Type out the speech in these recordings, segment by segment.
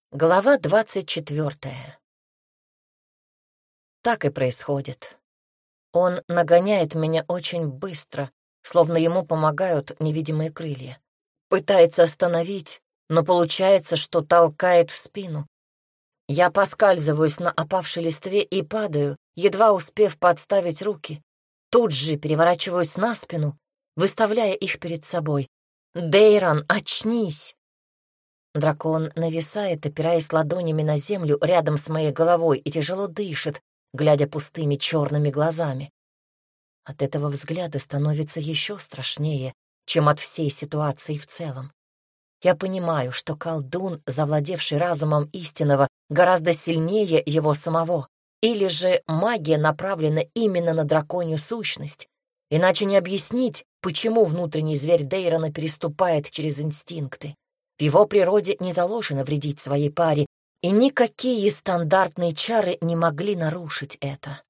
Глава 24. Так и происходит. Он нагоняет меня очень быстро, словно ему помогают невидимые крылья. Пытается остановить, но получается, что толкает в спину. Я поскальзываюсь на опавшей листве и падаю, едва успев подставить руки. Тут же переворачиваюсь на спину, выставляя их перед собой. «Дейрон, очнись!» Дракон нависает, опираясь ладонями на землю рядом с моей головой и тяжело дышит, глядя пустыми черными глазами. От этого взгляда становится еще страшнее, чем от всей ситуации в целом. Я понимаю, что колдун, завладевший разумом истинного, гораздо сильнее его самого, или же магия направлена именно на драконью сущность. Иначе не объяснить, почему внутренний зверь Дейрона переступает через инстинкты. В его природе не заложено вредить своей паре, и никакие стандартные чары не могли нарушить это.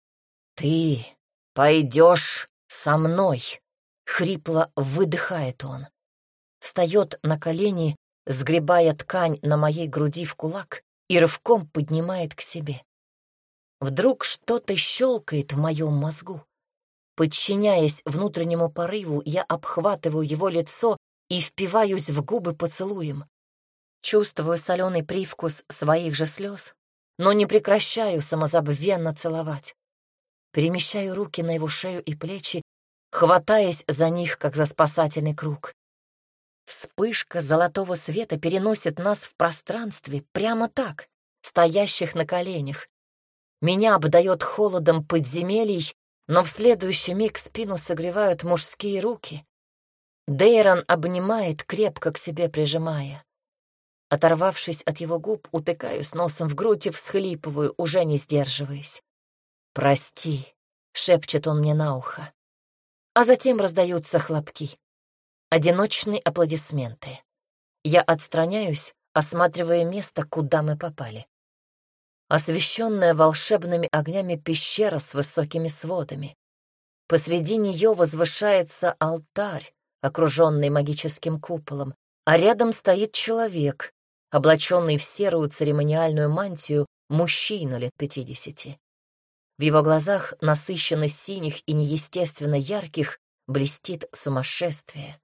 «Ты пойдешь со мной», — хрипло выдыхает он. Встает на колени, сгребая ткань на моей груди в кулак и рывком поднимает к себе. Вдруг что-то щелкает в моем мозгу. Подчиняясь внутреннему порыву, я обхватываю его лицо и впиваюсь в губы поцелуем. Чувствую соленый привкус своих же слез, но не прекращаю самозабвенно целовать. Перемещаю руки на его шею и плечи, хватаясь за них, как за спасательный круг. Вспышка золотого света переносит нас в пространстве прямо так, стоящих на коленях. Меня обдает холодом подземелий, но в следующий миг спину согревают мужские руки. Дейрон обнимает, крепко к себе прижимая. Оторвавшись от его губ, утыкаюсь носом в грудь и всхлипываю, уже не сдерживаясь. «Прости», — шепчет он мне на ухо. А затем раздаются хлопки. Одиночные аплодисменты. Я отстраняюсь, осматривая место, куда мы попали. Освещенная волшебными огнями пещера с высокими сводами. Посреди нее возвышается алтарь, окруженный магическим куполом, а рядом стоит человек, облаченный в серую церемониальную мантию, мужчина лет 50. В его глазах, насыщенно синих и неестественно ярких, блестит сумасшествие.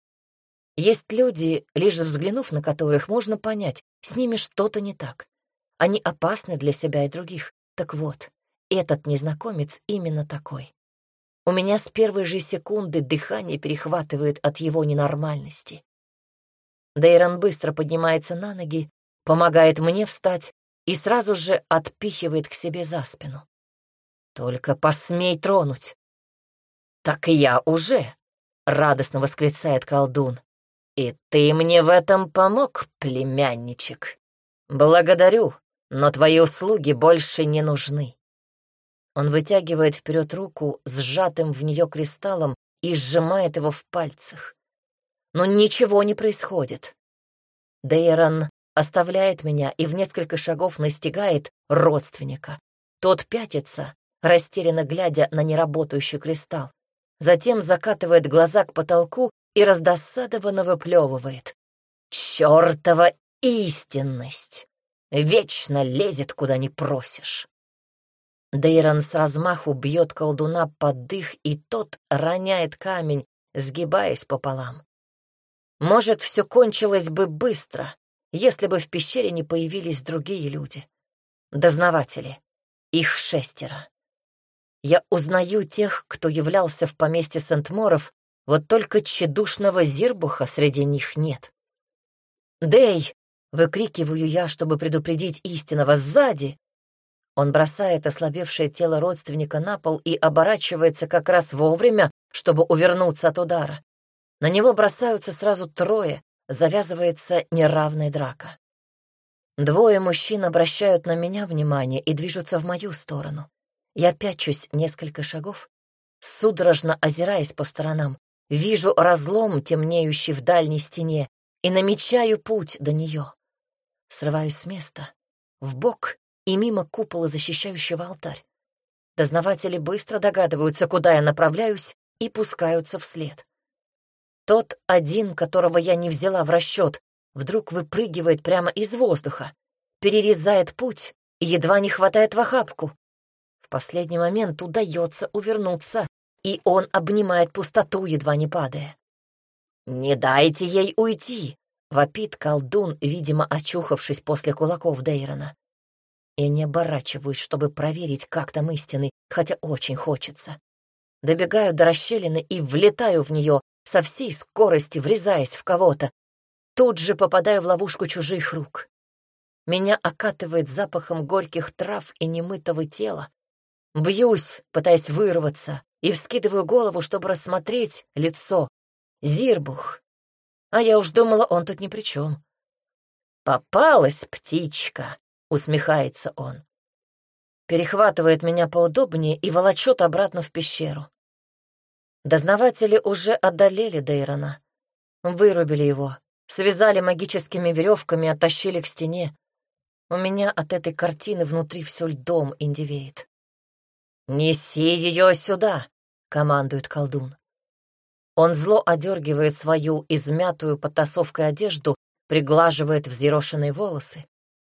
Есть люди, лишь взглянув на которых, можно понять, с ними что-то не так. Они опасны для себя и других. Так вот, этот незнакомец именно такой. У меня с первой же секунды дыхание перехватывает от его ненормальности. Дейрон быстро поднимается на ноги, помогает мне встать и сразу же отпихивает к себе за спину. «Только посмей тронуть!» «Так и я уже!» — радостно восклицает колдун. «И ты мне в этом помог, племянничек. Благодарю, но твои услуги больше не нужны». Он вытягивает вперед руку с сжатым в нее кристаллом и сжимает его в пальцах. Но ничего не происходит. Дейрон оставляет меня и в несколько шагов настигает родственника. Тот пятится, растерянно глядя на неработающий кристалл. Затем закатывает глаза к потолку и раздосадованно выплевывает. «Чёртова истинность! Вечно лезет, куда не просишь!» Дейрон с размаху бьет колдуна под дых, и тот роняет камень, сгибаясь пополам. Может, все кончилось бы быстро, если бы в пещере не появились другие люди. Дознаватели. Их 6. Я узнаю тех, кто являлся в поместье Сент-Моров, вот только тщедушного Зирбуха среди них нет. «Дэй!» — выкрикиваю я, чтобы предупредить истинного. «Сзади!» Он бросает ослабевшее тело родственника на пол и оборачивается как раз вовремя, чтобы увернуться от удара. На него бросаются сразу 3, завязывается неравная драка. 2 мужчин обращают на меня внимание и движутся в мою сторону. Я пячусь несколько шагов, судорожно озираясь по сторонам, вижу разлом, темнеющий в дальней стене, и намечаю путь до нее. Срываюсь с места, вбок и мимо купола, защищающего алтарь. Дознаватели быстро догадываются, куда я направляюсь, и пускаются вслед. Тот один, которого я не взяла в расчет, вдруг выпрыгивает прямо из воздуха, перерезает путь и едва не хватает в охапку. В последний момент удается увернуться, и он обнимает пустоту, едва не падая. «Не дайте ей уйти!» — вопит колдун, видимо, очухавшись после кулаков Дейрона. Я не оборачиваюсь, чтобы проверить, как там истинный, хотя очень хочется. Добегаю до расщелины и влетаю в нее, со всей скорости врезаясь в кого-то. Тут же попадаю в ловушку чужих рук. Меня окатывает запахом горьких трав и немытого тела. Бьюсь, пытаясь вырваться, и вскидываю голову, чтобы рассмотреть лицо. Зирбух. А я уж думала, он тут ни при чем. «Попалась птичка», — усмехается он. Перехватывает меня поудобнее и волочет обратно в пещеру. Дознаватели уже одолели Дейрона. Вырубили его, связали магическими веревками, оттащили к стене. У меня от этой картины внутри все льдом индивеет. «Неси ее сюда!» — командует колдун. Он зло одергивает свою измятую подтасовкой одежду, приглаживает взъерошенные волосы.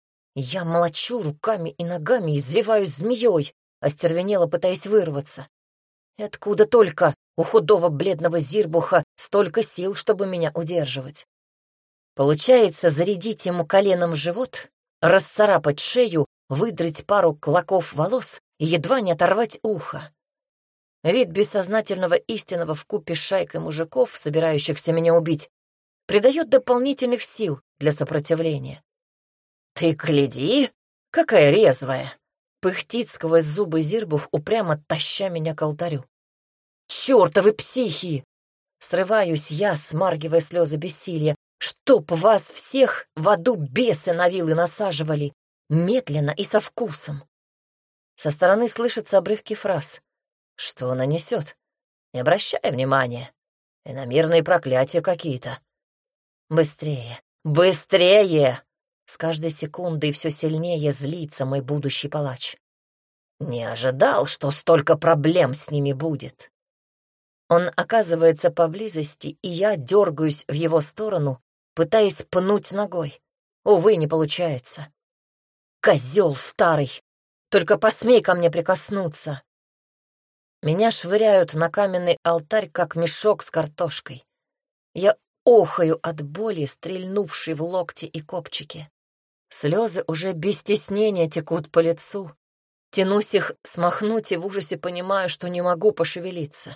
Я молочу руками и ногами, извиваюсь змеей, остервенело пытаясь вырваться. И откуда только у худого бледного Зирбуха столько сил, чтобы меня удерживать? Получается зарядить ему коленом в живот, расцарапать шею, выдрать пару клоков волос и едва не оторвать ухо. Вид бессознательного истинного вкупе с шайкой мужиков, собирающихся меня убить, придает дополнительных сил для сопротивления. «Ты гляди, какая резвая!» — пыхтит сквозь зубы Зирбух, упрямо таща меня к алтарю. «Чёртовы психи!» — срываюсь я, смаргивая слезы бессилия. «Чтоб вас всех в аду бесы на вилы насаживали! Медленно и со вкусом!» Со стороны слышатся обрывки фраз. «Что она несет? Не обращай внимания. Иномирные проклятия какие-то. Быстрее, быстрее!» С каждой секундой все сильнее злится мой будущий палач. Не ожидал, что столько проблем с ними будет. Он оказывается поблизости, и я дергаюсь в его сторону, пытаясь пнуть ногой. Увы, не получается. Козел старый! Только посмей ко мне прикоснуться. Меня швыряют на каменный алтарь, как мешок с картошкой. Я охаю от боли, стрельнувшей в локти и копчике. Слезы уже без стеснения текут по лицу. Тянусь их смахнуть и в ужасе понимаю, что не могу пошевелиться.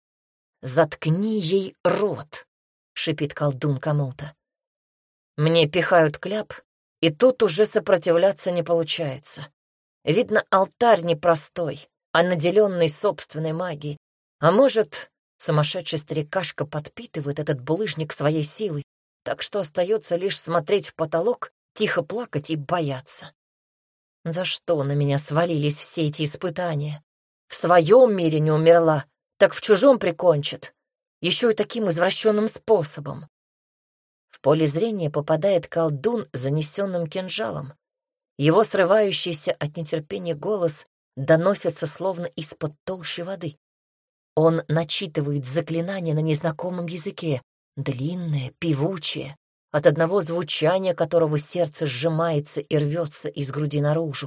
«Заткни ей рот!» — шипит колдун кому-то. Мне пихают кляп, и тут уже сопротивляться не получается. Видно, алтарь непростой, а наделенный собственной магией. А может, сумасшедший старикашка подпитывает этот булыжник своей силой, так что остается лишь смотреть в потолок, тихо плакать и бояться. За что на меня свалились все эти испытания? В своем мире не умерла, так в чужом прикончат. Еще и таким извращенным способом. В поле зрения попадает колдун с занесенным кинжалом. Его срывающийся от нетерпения голос доносится словно из-под толщи воды. Он начитывает заклинание на незнакомом языке, длинное, певучее, от одного звучания которого сердце сжимается и рвется из груди наружу.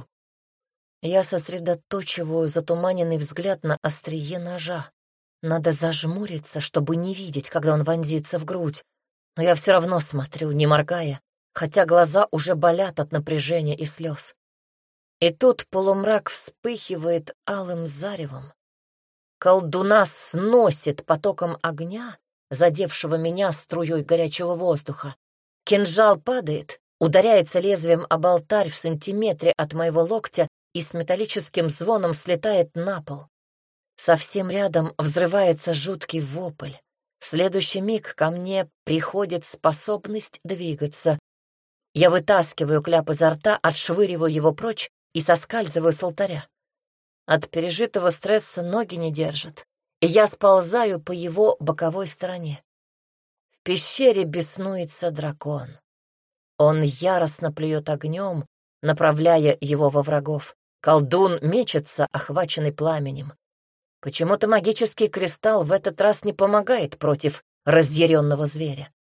Я сосредоточиваю затуманенный взгляд на острие ножа. Надо зажмуриться, чтобы не видеть, когда он вонзится в грудь, но я все равно смотрю, не моргая, хотя глаза уже болят от напряжения и слез. И тут полумрак вспыхивает алым заревом. Колдуна сносит потоком огня, задевшего меня струей горячего воздуха. Кинжал падает, ударяется лезвием об алтарь в сантиметре от моего локтя и с металлическим звоном слетает на пол. Совсем рядом взрывается жуткий вопль. В следующий миг ко мне приходит способность двигаться. Я вытаскиваю кляп изо рта, отшвыриваю его прочь и соскальзываю с алтаря. От пережитого стресса ноги не держат, и я сползаю по его боковой стороне. В пещере беснуется дракон. Он яростно плюет огнем, направляя его во врагов. Колдун мечется, охваченный пламенем. Почему-то магический кристалл в этот раз не помогает против разъяренного зверя.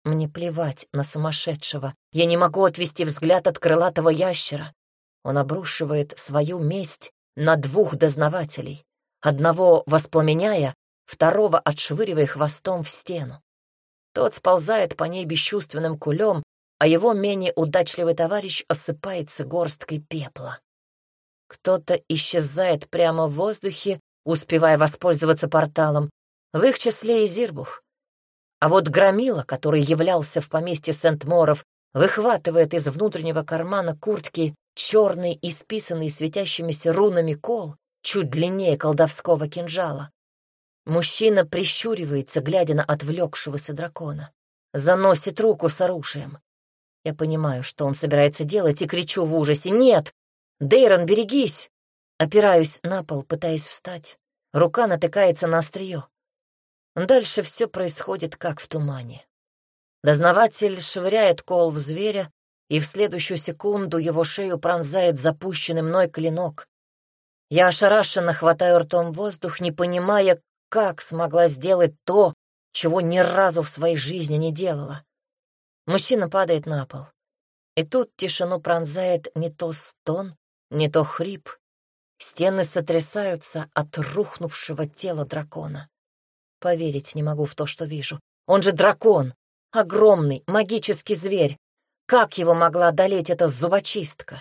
Мне плевать на сумасшедшего. Я не могу отвести взгляд от крылатого ящера. Он обрушивает свою месть на двух дознавателей. Одного воспламеняя, второго отшвыривая хвостом в стену. Тот сползает по ней бесчувственным кулем, а его менее удачливый товарищ осыпается горсткой пепла. Кто-то исчезает прямо в воздухе, успевая воспользоваться порталом, в их числе и Зирбух. А вот Громила, который являлся в поместье Сент-Моров, выхватывает из внутреннего кармана куртки черный, исписанный светящимися рунами кол, чуть длиннее колдовского кинжала. Мужчина прищуривается, глядя на отвлекшегося дракона. Заносит руку с оружием. Я понимаю, что он собирается делать, и кричу в ужасе: «Нет! Дейрон, берегись!» Опираюсь на пол, пытаясь встать. Рука натыкается на острие. Дальше все происходит, как в тумане. Дознаватель швыряет кол в зверя, и в следующую секунду его шею пронзает запущенный мной клинок. Я ошарашенно хватаю ртом воздух, не понимая, как смогла сделать то, чего ни разу в своей жизни не делала. Мужчина падает на пол. И тут тишину пронзает не то стон, не то хрип. Стены сотрясаются от рухнувшего тела дракона. Поверить не могу в то, что вижу. Он же дракон, огромный магический зверь. Как его могла одолеть эта зубочистка?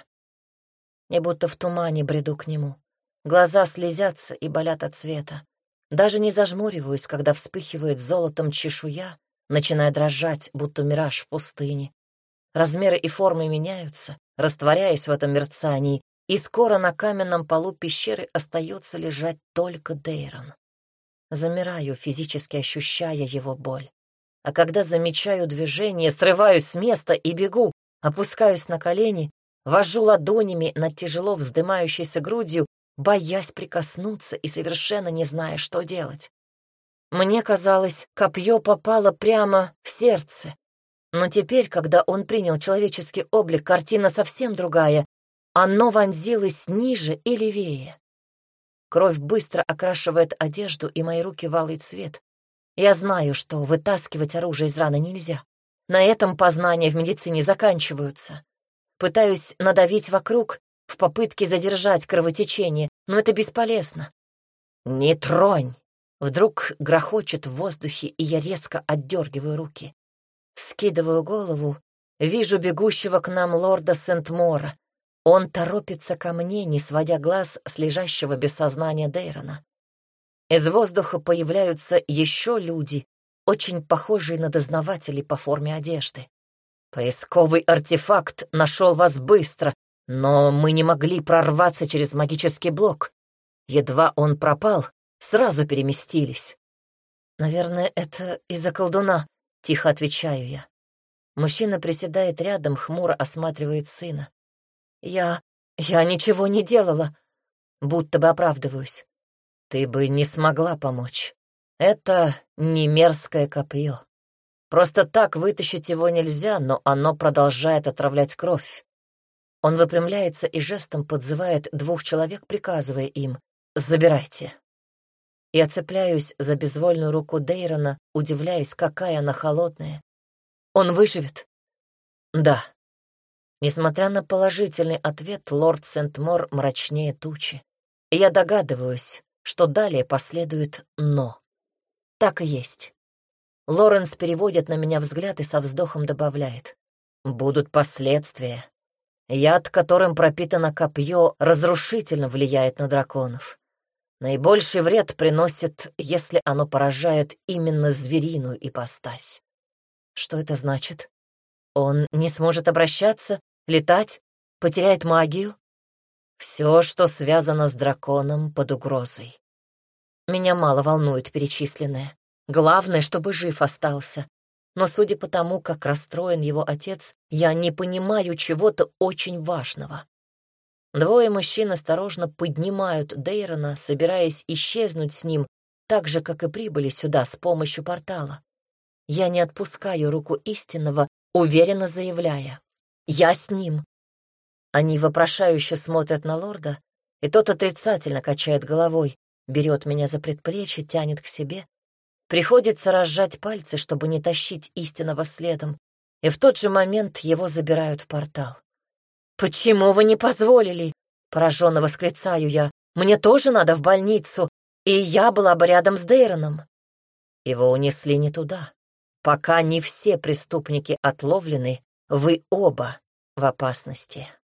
Я будто в тумане бреду к нему. Глаза слезятся и болят от света. Даже не зажмуриваюсь, когда вспыхивает золотом чешуя, начиная дрожать, будто мираж в пустыне. Размеры и формы меняются, растворяясь в этом мерцании, и скоро на каменном полу пещеры остается лежать только Дейрон. Замираю, физически ощущая его боль. А когда замечаю движение, срываюсь с места и бегу, опускаюсь на колени, вожу ладонями над тяжело вздымающейся грудью, боясь прикоснуться и совершенно не зная, что делать. Мне казалось, копье попало прямо в сердце. Но теперь, когда он принял человеческий облик, картина совсем другая. Оно вонзилось ниже и левее. Кровь быстро окрашивает одежду, и мои руки в алый цвет. Я знаю, что вытаскивать оружие из раны нельзя. На этом познания в медицине заканчиваются. Пытаюсь надавить вокруг в попытке задержать кровотечение, но это бесполезно. «Не тронь!» Вдруг грохочет в воздухе, и я резко отдергиваю руки. Вскидываю голову, вижу бегущего к нам лорда Сент-Мора. Он торопится ко мне, не сводя глаз с лежащего без сознания Дейрона. Из воздуха появляются еще люди, очень похожие на дознавателей по форме одежды. Поисковый артефакт нашел вас быстро, но мы не могли прорваться через магический блок. Едва он пропал, сразу переместились. Наверное, это из-за колдуна, тихо отвечаю я. Мужчина приседает рядом, хмуро осматривает сына. Я ничего не делала, будто бы оправдываюсь. Ты бы не смогла помочь. Это не мерзкое копье. Просто так вытащить его нельзя, но оно продолжает отравлять кровь. Он выпрямляется и жестом подзывает двух человек, приказывая им: «Забирайте». Я цепляюсь за безвольную руку Дейрона, удивляясь, какая она холодная. Он выживет? Да. Несмотря на положительный ответ, лорд Сент-Мор мрачнее тучи. И я догадываюсь, что далее последует «но». Так и есть. Лоренс переводит на меня взгляд и со вздохом добавляет: «Будут последствия. Яд, которым пропитано копье, разрушительно влияет на драконов. Наибольший вред приносит, если оно поражает именно звериную ипостась». Что это значит? Он не сможет обращаться, летать, потеряет магию? Все, что связано с драконом, под угрозой. Меня мало волнует перечисленное. Главное, чтобы жив остался. Но судя по тому, как расстроен его отец, я не понимаю чего-то очень важного. Двое мужчин осторожно поднимают Дейрона, собираясь исчезнуть с ним, так же, как и прибыли сюда с помощью портала. Я не отпускаю руку истинного, уверенно заявляя: «Я с ним». Они вопрошающе смотрят на лорда, и тот отрицательно качает головой, берет меня за предплечье, тянет к себе. Приходится разжать пальцы, чтобы не тащить истинного следом, и в тот же момент его забирают в портал. «Почему вы не позволили?» — пораженно восклицаю я. «Мне тоже надо в больницу, и я была бы рядом с Дейроном». Его унесли не туда. Пока не все преступники отловлены, вы оба в опасности.